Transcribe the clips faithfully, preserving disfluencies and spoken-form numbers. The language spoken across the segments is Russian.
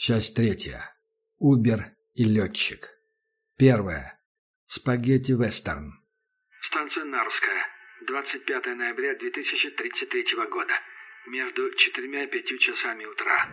Часть третья. Убер и летчик. Первая. Спагетти-вестерн. Станция Нарвская. двадцать пятое ноября две тысячи тридцать третьего года. Между четырьмя и пятью часами утра.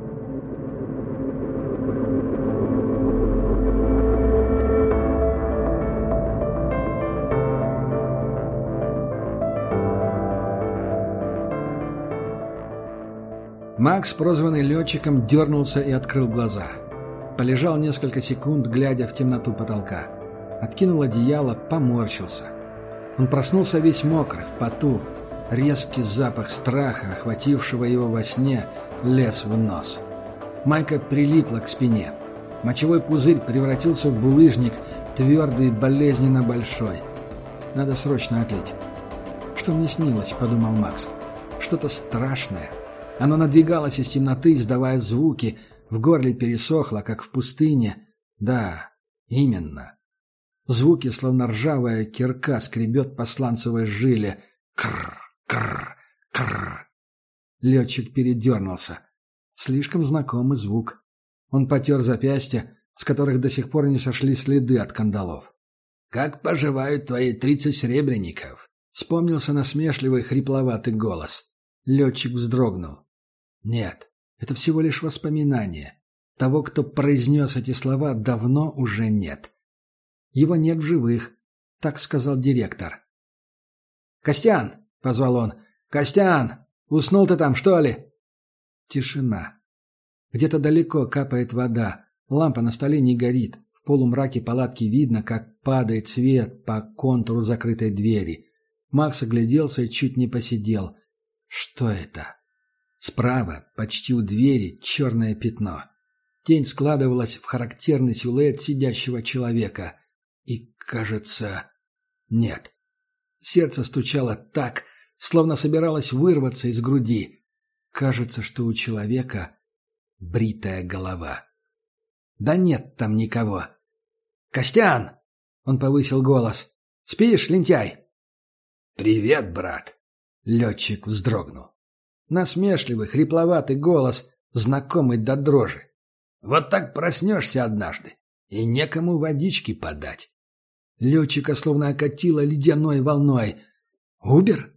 Макс, прозванный летчиком, дернулся и открыл глаза. Полежал несколько секунд, глядя в темноту потолка. Откинул одеяло, поморщился. Он проснулся весь мокрый, в поту. Резкий запах страха, охватившего его во сне, лез в нос. Майка прилипла к спине. Мочевой пузырь превратился в булыжник, твердый и болезненно большой. Надо срочно отлить. «Что мне снилось?» — подумал Макс. «Что-то страшное». Оно надвигалось из темноты, издавая звуки. В горле пересохло, как в пустыне. Да, именно. Звуки, словно ржавая кирка, скребет по сланцевой жиле. Кррр, кррр, кррр. Летчик передернулся. Слишком знакомый звук. Он потер запястья, с которых до сих пор не сошли следы от кандалов. «Как поживают твои тридцать серебряников?» Вспомнился насмешливый хрипловатый голос. Летчик вздрогнул. Нет, это всего лишь воспоминание. Того, кто произнес эти слова, давно уже нет. Его нет в живых, так сказал директор. «Костян!» — позвал он. «Костян! Уснул ты там, что ли?» Тишина. Где-то далеко капает вода. Лампа на столе не горит. В полумраке палатки видно, как падает свет по контуру закрытой двери. Макс огляделся и чуть не посидел. Что это? Справа, почти у двери, черное пятно. Тень складывалась в характерный силуэт сидящего человека. И, кажется... Нет. Сердце стучало так, словно собиралось вырваться из груди. Кажется, что у человека бритая голова. Да нет там никого. «Костян!» — он повысил голос. «Спишь, лентяй?» «Привет, брат!» — летчик вздрогнул. Насмешливый, хрипловатый голос, знакомый до дрожи. «Вот так проснешься однажды, и некому водички подать». Летчика словно окатило ледяной волной. «Убер?»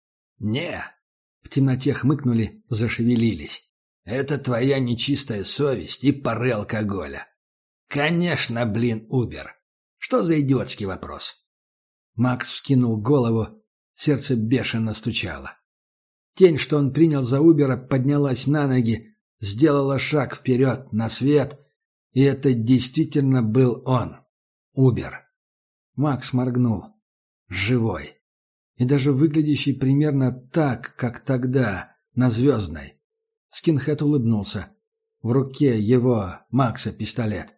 «Не». В темноте хмыкнули, зашевелились. «Это твоя нечистая совесть и пары алкоголя». «Конечно, блин, Убер. Что за идиотский вопрос?» Макс вскинул голову, сердце бешено стучало. Тень, что он принял за Убера, поднялась на ноги, сделала шаг вперед, на свет, и это действительно был он, Убер. Макс моргнул. Живой. И даже выглядящий примерно так, как тогда, на Звездной. Скинхед улыбнулся. В руке его, Макса, пистолет.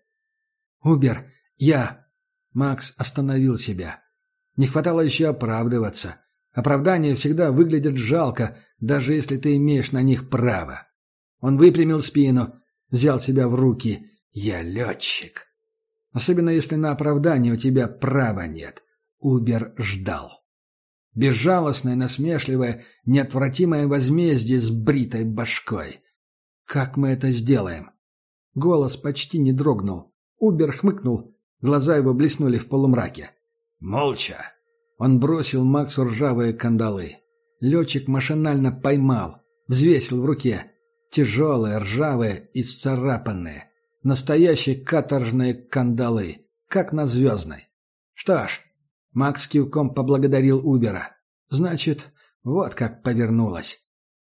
«Убер, я...» Макс остановил себя. Не хватало еще оправдываться. Оправдания всегда выглядят жалко, даже если ты имеешь на них право. Он выпрямил спину, взял себя в руки. «Я летчик». Особенно если на оправдание у тебя права нет. Убер ждал. Безжалостное, насмешливое, неотвратимое возмездие с бритой башкой. «Как мы это сделаем?» Голос почти не дрогнул. Убер хмыкнул, глаза его блеснули в полумраке. «Молча». Он бросил Максу ржавые кандалы. Летчик машинально поймал, взвесил в руке. Тяжелые, ржавые, исцарапанные. Настоящие каторжные кандалы, как на Звездной. Что ж, Макс кивком поблагодарил Убера. Значит, вот как повернулось.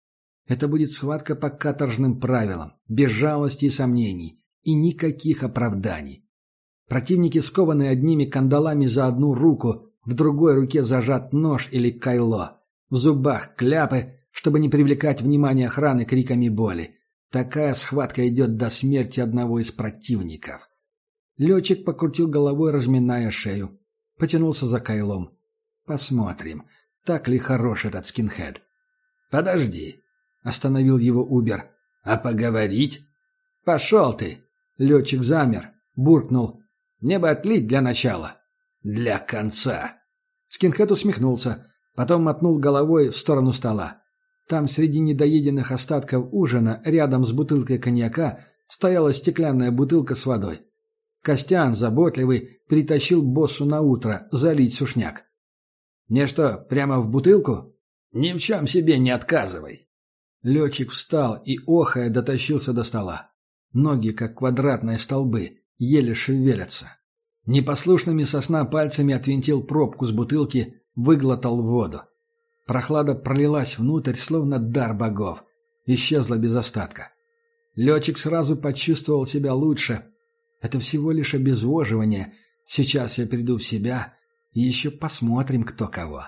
Это будет схватка по каторжным правилам, без жалости и сомнений, и никаких оправданий. Противники скованы одними кандалами за одну руку, в другой руке зажат нож или кайло. В зубах кляпы, чтобы не привлекать внимание охраны криками боли. Такая схватка идет до смерти одного из противников. Летчик покрутил головой, разминая шею. Потянулся за кайлом. Посмотрим, так ли хорош этот скинхед. «Подожди», — остановил его Убер. «А поговорить?» «Пошел ты!» Летчик замер, буркнул. «Мне бы отлить для начала». «Для конца». Скинхед усмехнулся, потом мотнул головой в сторону стола. Там, среди недоеденных остатков ужина, рядом с бутылкой коньяка, стояла стеклянная бутылка с водой. Костян, заботливый, притащил боссу на утро залить сушняк. «Мне что, прямо в бутылку?» «Ни в чем себе не отказывай». Летчик встал и, охая, дотащился до стола. Ноги, как квадратные столбы, еле шевелятся. Непослушными со сна пальцами отвинтил пробку с бутылки, выглотал воду. Прохлада пролилась внутрь, словно дар богов. Исчезла без остатка. Летчик сразу почувствовал себя лучше. Это всего лишь обезвоживание. Сейчас я приду в себя, и еще посмотрим, кто кого.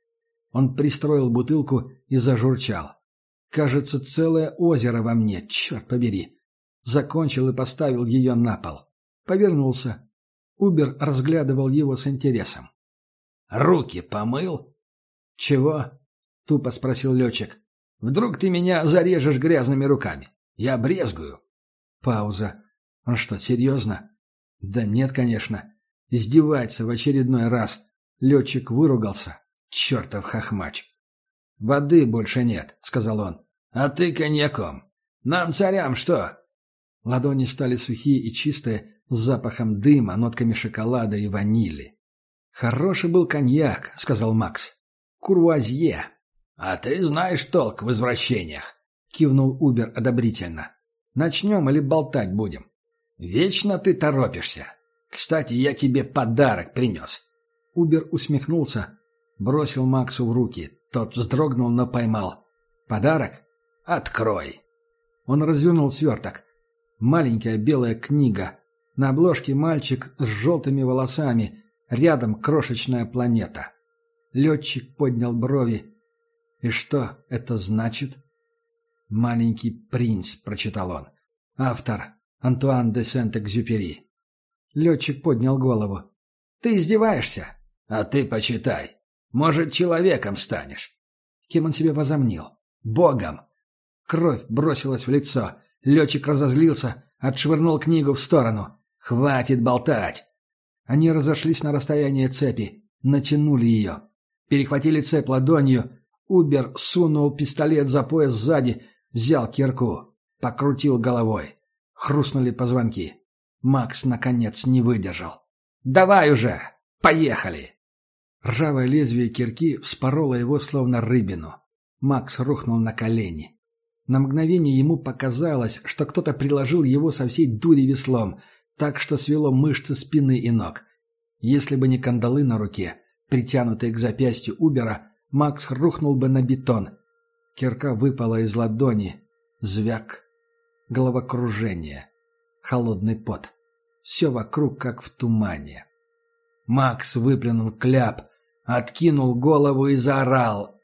Он пристроил бутылку и зажурчал. Кажется, целое озеро во мне, черт побери. Закончил и поставил ее на пол. Повернулся. Убер разглядывал его с интересом. «Руки помыл?» «Чего?» — тупо спросил летчик. «Вдруг ты меня зарежешь грязными руками? Я брезгую». Пауза. «Он что, серьезно?» «Да нет, конечно. Издевается в очередной раз». Летчик выругался. «Чертов хохмач!» «Воды больше нет», — сказал он. «А ты коньяком. Нам, царям, что?» Ладони стали сухие и чистые, с запахом дыма, нотками шоколада и ванили. «Хороший был коньяк», — сказал Макс. «Курвуазье». «А ты знаешь толк в извращениях», — кивнул Убер одобрительно. «Начнем или болтать будем?» «Вечно ты торопишься. Кстати, я тебе подарок принес». Убер усмехнулся, бросил Максу в руки. Тот вздрогнул, но поймал. «Подарок? Открой». Он развернул сверток. Маленькая белая книга. На обложке мальчик с желтыми волосами. Рядом крошечная планета. Летчик поднял брови. «И что это значит?» «Маленький принц», — прочитал он. «Автор Антуан де Сент-Экзюпери». Летчик поднял голову. «Ты издеваешься? А ты почитай. Может, человеком станешь». Кем он себя возомнил? Богом. Кровь бросилась в лицо. Летчик разозлился, отшвырнул книгу в сторону. «Хватит болтать!» Они разошлись на расстояние цепи, натянули ее. Перехватили цепь ладонью. Убер сунул пистолет за пояс сзади, взял кирку, покрутил головой. Хрустнули позвонки. Макс, наконец, не выдержал. «Давай уже! Поехали!» Ржавое лезвие кирки вспороло его, словно рыбину. Макс рухнул на колени. На мгновение ему показалось, что кто-то приложил его со всей дури веслом, так что свело мышцы спины и ног. Если бы не кандалы на руке, притянутые к запястью Убера, Макс рухнул бы на бетон. Кирка выпала из ладони. Звяк. Головокружение. Холодный пот. Все вокруг, как в тумане. Макс выплюнул кляп, откинул голову и заорал.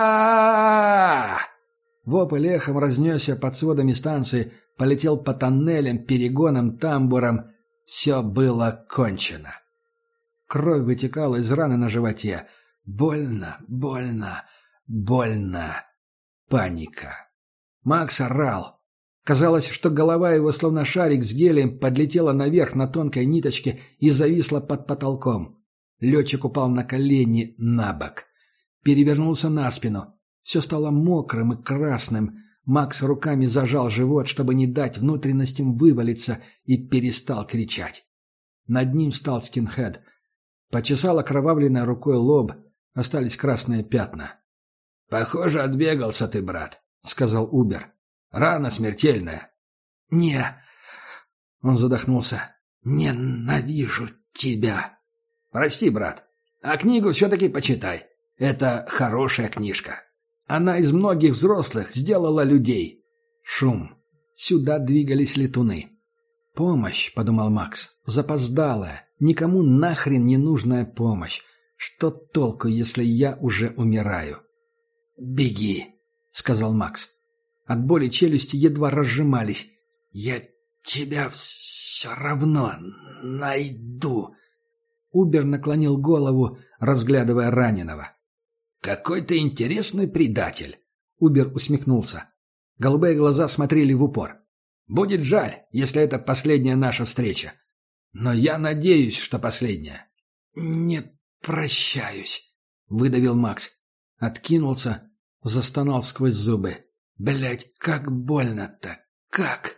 а а Вопль эхом разнесся под сводами станции, полетел по тоннелям, перегонам, тамбурам. Все было кончено. Кровь вытекала из раны на животе. Больно, больно, больно. Паника. Макс орал. Казалось, что голова его, словно шарик с гелием, подлетела наверх на тонкой ниточке и зависла под потолком. Летчик упал на колени на бок. Перевернулся на спину. Все стало мокрым и красным. Макс руками зажал живот, чтобы не дать внутренностям вывалиться, и перестал кричать. Над ним стал скинхед. Почесал окровавленной рукой лоб. Остались красные пятна. «Похоже, отбегался ты, брат», — сказал Убер. «Рана смертельная». «Не...» — он задохнулся. «Ненавижу тебя». «Прости, брат. А книгу все-таки почитай. Это хорошая книжка. Она из многих взрослых сделала людей». Шум. Сюда двигались летуны. «Помощь», — подумал Макс, — «запоздалая, никому нахрен не нужная помощь. Что толку, если я уже умираю?» «Беги», — сказал Макс. От боли челюсти едва разжимались. «Я тебя все равно найду». Убер наклонил голову, разглядывая раненого. «Какой ты интересный предатель!» Убер усмехнулся. Голубые глаза смотрели в упор. «Будет жаль, если это последняя наша встреча. Но я надеюсь, что последняя». «Не прощаюсь», — выдавил Макс. Откинулся, застонал сквозь зубы. «Блядь, как больно-то! Как?»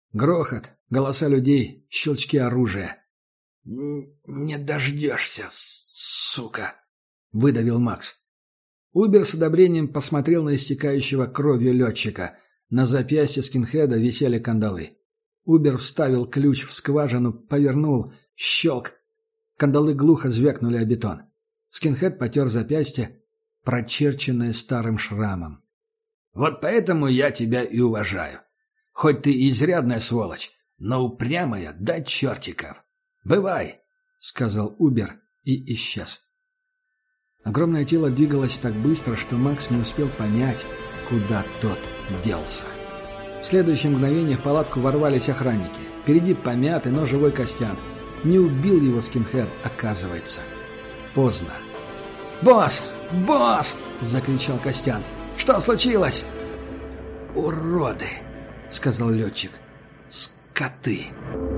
Грохот, голоса людей, щелчки оружия. «Не дождешься, сука!» — выдавил Макс. Убер с одобрением посмотрел на истекающего кровью летчика. На запястье скинхеда висели кандалы. Убер вставил ключ в скважину, повернул, щелк. Кандалы глухо звякнули о бетон. Скинхед потер запястье, прочерченное старым шрамом. «Вот поэтому я тебя и уважаю. Хоть ты и изрядная сволочь, но упрямая до чертиков. Бывай!» — сказал Убер и исчез. Огромное тело двигалось так быстро, что Макс не успел понять, куда тот делся. В следующее мгновение в палатку ворвались охранники. Впереди помятый, но живой Костян. Не убил его скинхед, оказывается. Поздно. «Босс! Босс!» — закричал Костян. «Что случилось?» «Уроды!» — сказал летчик. «Скоты!»